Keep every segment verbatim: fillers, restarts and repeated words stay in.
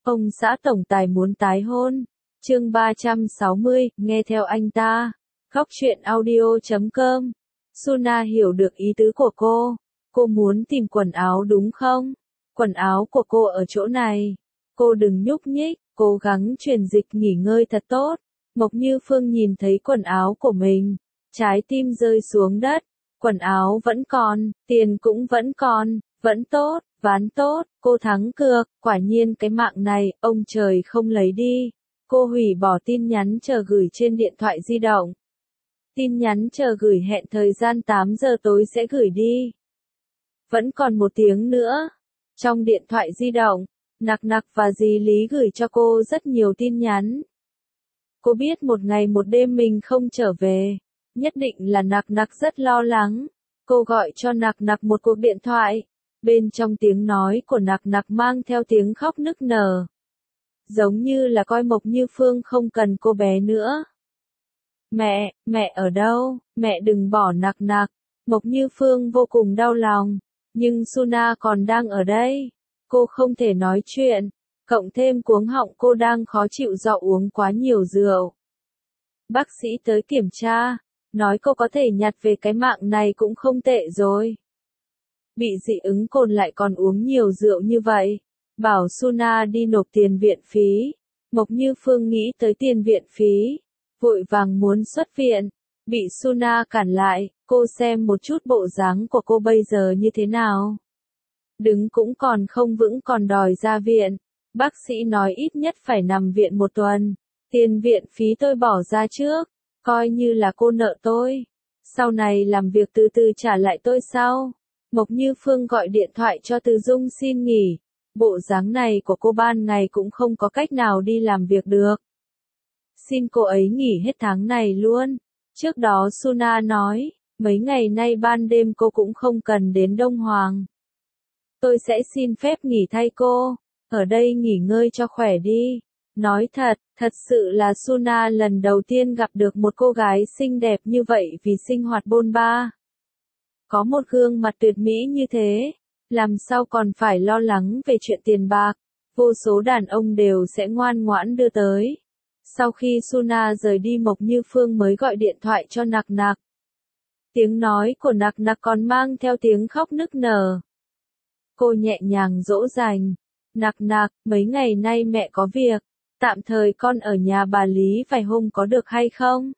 Ông xã tổng tài muốn tái hôn. Chương ba trăm sáu mươi, nghe theo anh ta. Góc truyện audio chấm com. Suna hiểu được ý tứ của cô. Cô muốn tìm quần áo đúng không? Quần áo của cô ở chỗ này. Cô đừng nhúc nhích, cố gắng truyền dịch nghỉ ngơi thật tốt. Mộc Như Phương nhìn thấy quần áo của mình. Trái tim rơi xuống đất. Quần áo vẫn còn, tiền cũng vẫn còn, vẫn tốt, ván tốt, cô thắng cược, quả nhiên cái mạng này, ông trời không lấy đi. Cô hủy bỏ tin nhắn chờ gửi trên điện thoại di động. Tin nhắn chờ gửi hẹn thời gian tám giờ tối sẽ gửi đi. Vẫn còn một tiếng nữa. Trong điện thoại di động, Nặc Nặc và dì Lý gửi cho cô rất nhiều tin nhắn. Cô biết một ngày một đêm mình không trở về. Nhất định là Nặc Nặc rất lo lắng. Cô gọi cho Nặc Nặc một cuộc điện thoại. Bên trong tiếng nói của Nặc Nặc mang theo tiếng khóc nức nở. Giống như là coi Mộc Như Phương không cần cô bé nữa. Mẹ, mẹ ở đâu? Mẹ đừng bỏ Nặc Nặc. Mộc Như Phương vô cùng đau lòng. Nhưng Suna còn đang ở đây. Cô không thể nói chuyện. Cộng thêm cuống họng cô đang khó chịu do uống quá nhiều rượu. Bác sĩ tới kiểm tra. Nói cô có thể nhặt về cái mạng này cũng không tệ rồi. Bị dị ứng cồn lại còn uống nhiều rượu như vậy. Bảo Suna đi nộp tiền viện phí. Mộc Như Phương nghĩ tới tiền viện phí. Vội vàng muốn xuất viện. Bị Suna cản lại. Cô xem một chút bộ dáng của cô bây giờ như thế nào. Đứng cũng còn không vững còn đòi ra viện. Bác sĩ nói ít nhất phải nằm viện một tuần. Tiền viện phí tôi bỏ ra trước. Coi như là cô nợ tôi. Sau này làm việc từ từ trả lại tôi sau. Mộc Như Phương gọi điện thoại cho Từ Dung xin nghỉ. Bộ dáng này của cô ban ngày cũng không có cách nào đi làm việc được. Xin cô ấy nghỉ hết tháng này luôn. Trước đó Suna nói, mấy ngày nay ban đêm cô cũng không cần đến Đông Hoàng. Tôi sẽ xin phép nghỉ thay cô. Ở đây nghỉ ngơi cho khỏe đi. Nói thật, thật sự là Suna lần đầu tiên gặp được một cô gái xinh đẹp như vậy vì sinh hoạt bôn ba. Có một gương mặt tuyệt mỹ như thế, làm sao còn phải lo lắng về chuyện tiền bạc, vô số đàn ông đều sẽ ngoan ngoãn đưa tới. Sau khi Suna rời đi Mộc Như Phương mới gọi điện thoại cho Nặc Nặc. Tiếng nói của Nặc Nặc còn mang theo tiếng khóc nức nở. Cô nhẹ nhàng dỗ dành. Nặc Nặc, mấy ngày nay mẹ có việc. Tạm thời con ở nhà bà Lý vài hôm có được hay không?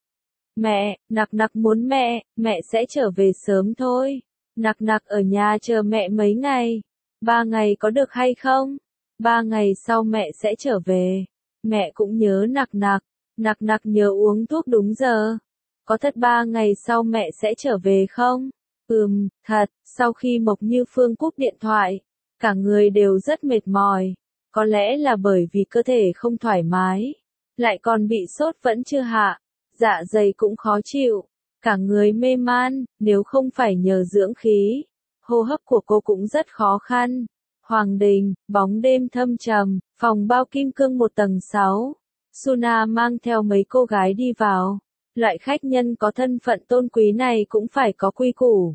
Mẹ, Nặc Nặc muốn mẹ, mẹ sẽ trở về sớm thôi. Nặc Nặc ở nhà chờ mẹ mấy ngày. Ba ngày có được hay không? Ba ngày sau mẹ sẽ trở về. Mẹ cũng nhớ Nặc Nặc. Nặc Nặc nhớ uống thuốc đúng giờ. Có thật ba ngày sau mẹ sẽ trở về không? Ừm, thật. Sau khi Mộc Như Phương cúp điện thoại, cả người đều rất mệt mỏi. Có lẽ là bởi vì cơ thể không thoải mái, lại còn bị sốt vẫn chưa hạ, dạ dày cũng khó chịu, cả người mê man, nếu không phải nhờ dưỡng khí, hô hấp của cô cũng rất khó khăn. Hoàng Đình, bóng đêm thâm trầm, phòng bao kim cương một tầng sáu. Suna mang theo mấy cô gái đi vào. Loại khách nhân có thân phận tôn quý này cũng phải có quy củ.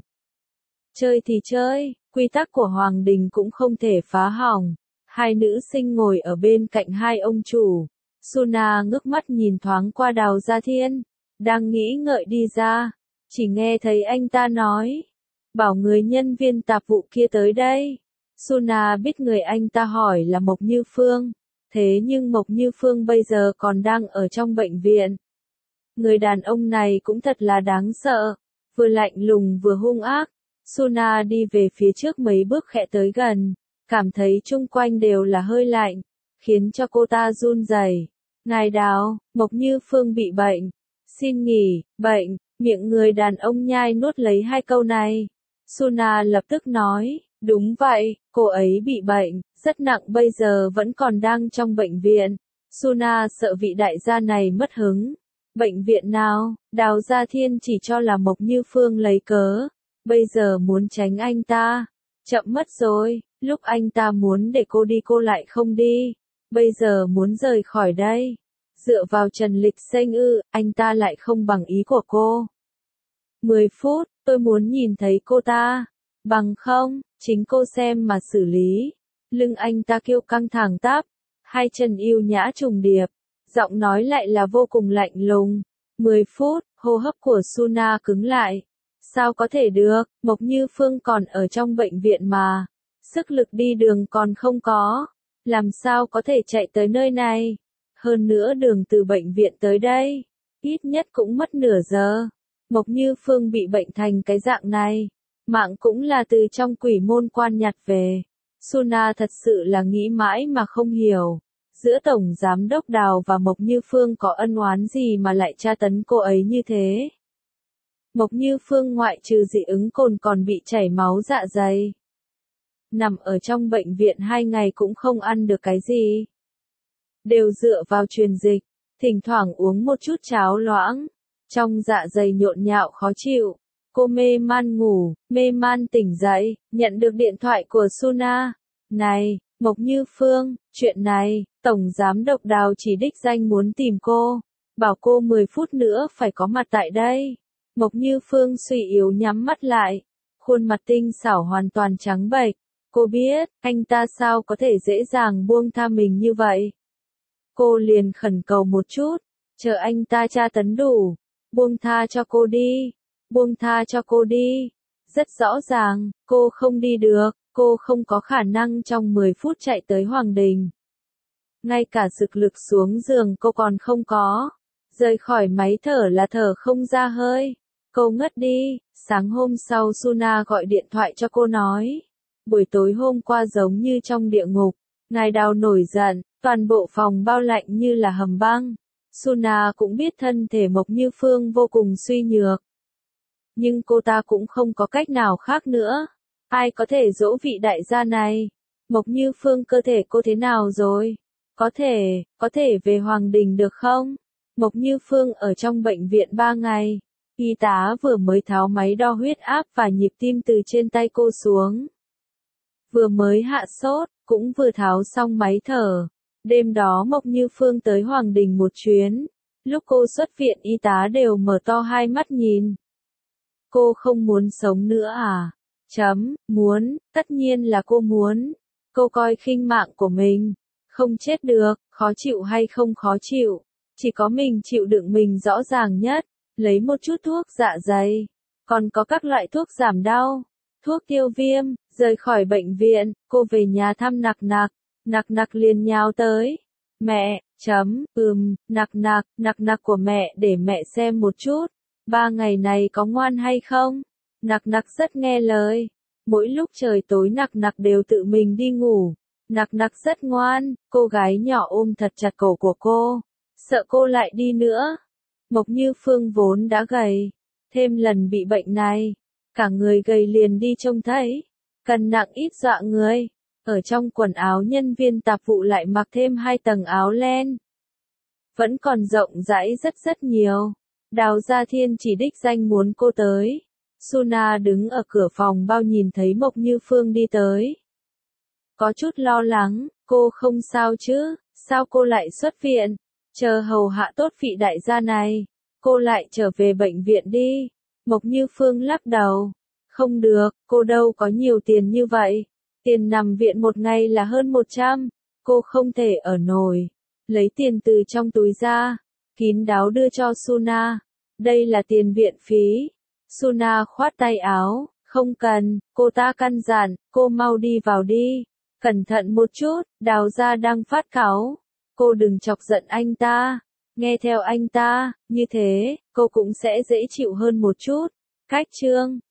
Chơi thì chơi, quy tắc của Hoàng Đình cũng không thể phá hỏng. Hai nữ sinh ngồi ở bên cạnh hai ông chủ. Suna ngước mắt nhìn thoáng qua Đào Gia Thiên. Đang nghĩ ngợi đi ra. Chỉ nghe thấy anh ta nói. Bảo người nhân viên tạp vụ kia tới đây. Suna biết người anh ta hỏi là Mộc Như Phương. Thế nhưng Mộc Như Phương bây giờ còn đang ở trong bệnh viện. Người đàn ông này cũng thật là đáng sợ. Vừa lạnh lùng vừa hung ác. Suna đi về phía trước mấy bước khẽ tới gần. Cảm thấy chung quanh đều là hơi lạnh, khiến cho cô ta run rẩy. Ngài Đào, Mộc Như Phương bị bệnh. Xin nghỉ, bệnh, miệng người đàn ông nhai nuốt lấy hai câu này. Suna lập tức nói, đúng vậy, cô ấy bị bệnh, rất nặng bây giờ vẫn còn đang trong bệnh viện. Suna sợ vị đại gia này mất hứng. Bệnh viện nào? Đào Gia Thiên chỉ cho là Mộc Như Phương lấy cớ. Bây giờ muốn tránh anh ta. Chậm mất rồi. Lúc anh ta muốn để cô đi cô lại không đi. Bây giờ muốn rời khỏi đây. Dựa vào Trần Lịch Xanh ư, anh ta lại không bằng ý của cô. mười phút, tôi muốn nhìn thấy cô ta. Bằng không, chính cô xem mà xử lý. Lưng anh ta kêu căng thẳng tắp. hai chân yêu nhã trùng điệp, giọng nói lại là vô cùng lạnh lùng. mười phút, hô hấp của Suna cứng lại. Sao có thể được, Mộc Như Phương còn ở trong bệnh viện mà. Sức lực đi đường còn không có. Làm sao có thể chạy tới nơi này? Hơn nữa đường từ bệnh viện tới đây, ít nhất cũng mất nửa giờ. Mộc Như Phương bị bệnh thành cái dạng này, mạng cũng là từ trong quỷ môn quan nhặt về. Suna thật sự là nghĩ mãi mà không hiểu. Giữa Tổng Giám Đốc Đào và Mộc Như Phương có ân oán gì mà lại tra tấn cô ấy như thế? Mộc Như Phương ngoại trừ dị ứng cồn còn bị chảy máu dạ dày. Nằm ở trong bệnh viện hai ngày cũng không ăn được cái gì. Đều dựa vào truyền dịch, thỉnh thoảng uống một chút cháo loãng. Trong dạ dày nhộn nhạo khó chịu. Cô mê man ngủ, mê man tỉnh dậy, nhận được điện thoại của Suna. Này, Mộc Như Phương, chuyện này, Tổng Giám Đốc Đào chỉ đích danh muốn tìm cô. Bảo cô mười phút nữa phải có mặt tại đây. Mộc Như Phương suy yếu nhắm mắt lại. Khuôn mặt tinh xảo hoàn toàn trắng bệch. Cô biết, anh ta sao có thể dễ dàng buông tha mình như vậy. Cô liền khẩn cầu một chút, chờ anh ta tra tấn đủ. Buông tha cho cô đi. Buông tha cho cô đi. Rất rõ ràng, cô không đi được, cô không có khả năng trong mười phút chạy tới Hoàng Đình. Ngay cả sức lực xuống giường cô còn không có. Rời khỏi máy thở là thở không ra hơi. Cô ngất đi. Sáng hôm sau Suna gọi điện thoại cho cô nói. Buổi tối hôm qua giống như trong địa ngục. Ngài Đào nổi giận, toàn bộ phòng bao lạnh như là hầm băng. Suna cũng biết thân thể Mộc Như Phương vô cùng suy nhược. Nhưng cô ta cũng không có cách nào khác nữa. Ai có thể dỗ vị đại gia này? Mộc Như Phương cơ thể cô thế nào rồi? Có thể, có thể về Hoàng Đình được không? Mộc Như Phương ở trong bệnh viện ba ngày. Y tá vừa mới tháo máy đo huyết áp và nhịp tim từ trên tay cô xuống. Vừa mới hạ sốt, cũng vừa tháo xong máy thở. Đêm đó Mộc Như Phương tới Hoàng Đình một chuyến. Lúc cô xuất viện y tá đều mở to hai mắt nhìn. Cô không muốn sống nữa à? Chấm, muốn, tất nhiên là cô muốn. Cô coi khinh mạng của mình. Không chết được, khó chịu hay không khó chịu. Chỉ có mình chịu đựng mình rõ ràng nhất. Lấy một chút thuốc dạ dày. Còn có các loại thuốc giảm đau. Thuốc tiêu viêm. Rời khỏi bệnh viện, cô về nhà thăm Nặc Nặc. Nặc Nặc liền nhào tới. Mẹ, chấm, ừm, Nặc Nặc, Nặc Nặc của mẹ để mẹ xem một chút. Ba ngày này có ngoan hay không? Nặc Nặc rất nghe lời. Mỗi lúc trời tối Nặc Nặc đều tự mình đi ngủ. Nặc Nặc rất ngoan, cô gái nhỏ ôm thật chặt cổ của cô. Sợ cô lại đi nữa. Mộc Như Phương vốn đã gầy. Thêm lần bị bệnh này. Cả người gầy liền đi trông thấy. Cân nặng ít dọa người. Ở trong quần áo nhân viên tạp vụ lại mặc thêm hai tầng áo len. Vẫn còn rộng rãi rất rất nhiều. Đào Gia Thiên chỉ đích danh muốn cô tới. Suna đứng ở cửa phòng bao nhìn thấy Mộc Như Phương đi tới. Có chút lo lắng, cô không sao chứ, sao cô lại xuất viện? Chờ hầu hạ tốt vị đại gia này, cô lại trở về bệnh viện đi. Mộc Như Phương lắc đầu. Không được, cô đâu có nhiều tiền như vậy. Tiền nằm viện một ngày là hơn một trăm. Cô không thể ở nổi. Lấy tiền từ trong túi ra. Kín đáo đưa cho Suna. Đây là tiền viện phí. Suna khoát tay áo. Không cần, cô ta căn dặn, cô mau đi vào đi. Cẩn thận một chút, Đào gia đang phát cáu. Cô đừng chọc giận anh ta. Nghe theo anh ta, như thế, cô cũng sẽ dễ chịu hơn một chút. Cách chương